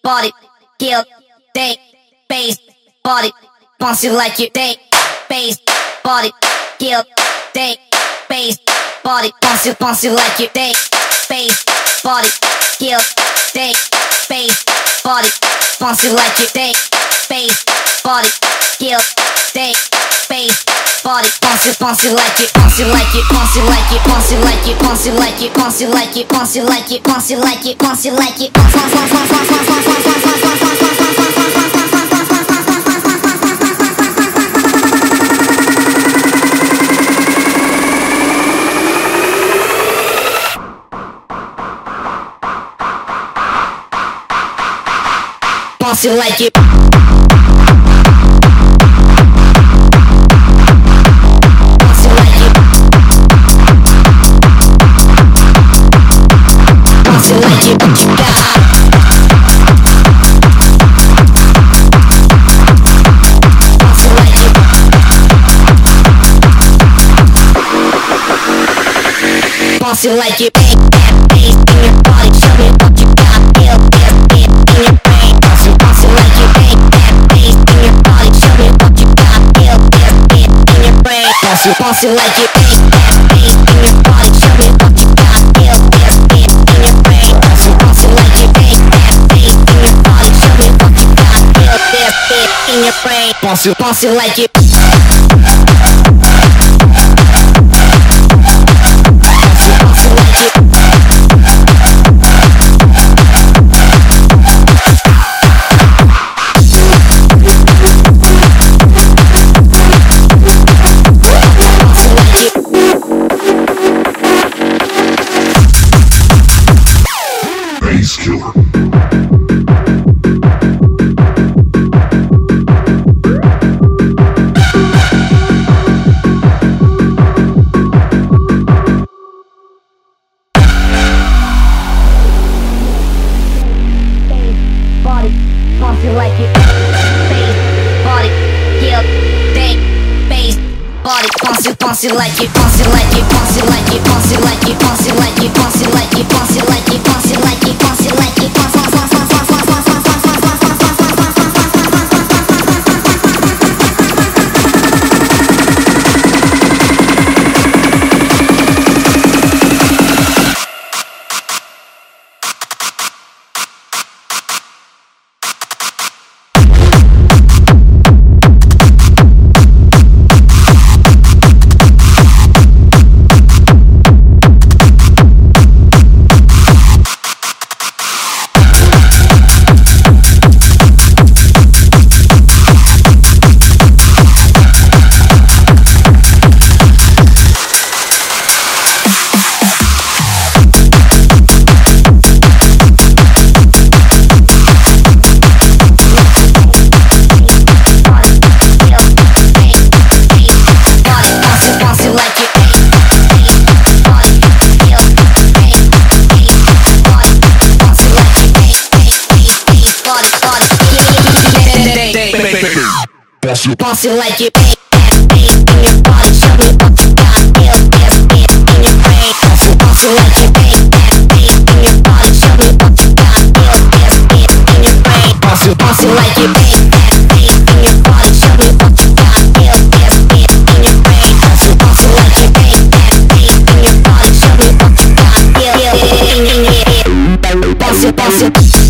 body, kill, take, bass, body, bounce it like you take, bass, body, kill, take, bass, body, bounce it like you take, bass, body, kill, take, bass, body, bounce it like you take, bass, body, kill, take, bass, body, bounce it like you, bounce it like you, bounce it like you, bounce it like you, bounce it like you, bounce it like you, bounce it like you, bounce it like you, bounce it like you, bounce it like you. Bounce it like you bang that bass in your body. Show me what you got. Feel this beat in your brain. Bounce it like you bang that bass in your body. Show me what you got. Feel this beat in your brain. Bounce it like you bang that bass in your body. Show me what you got. Feel this beat in your brain. Bounce it like you bang that bass in your body. Show me what you got. Feel this beat in your brain. Bounce it like you. Bass Killer. Body, bounce it like it. Bass, body, kill, take, bass, body, bounce it like it, bounce it like it, bounce it like it, bounce it like it, bounce it like it, bounce it like it, bounce it like it, bounce it like it, bounce it like it, bounce it like it. Bounce it like you bang that bass in your body. Show me what you got. Feel this beat in your brain. Bounce it like you bang that bass in your body. Show me what you got. Feel this beat in your brain. Bounce it like you bang that bass in your body. Show me what you got. Feel this beat in your brain. Bounce it like you bang that bass in your body. Show me what you got. Feel it in your brain. Bounce it.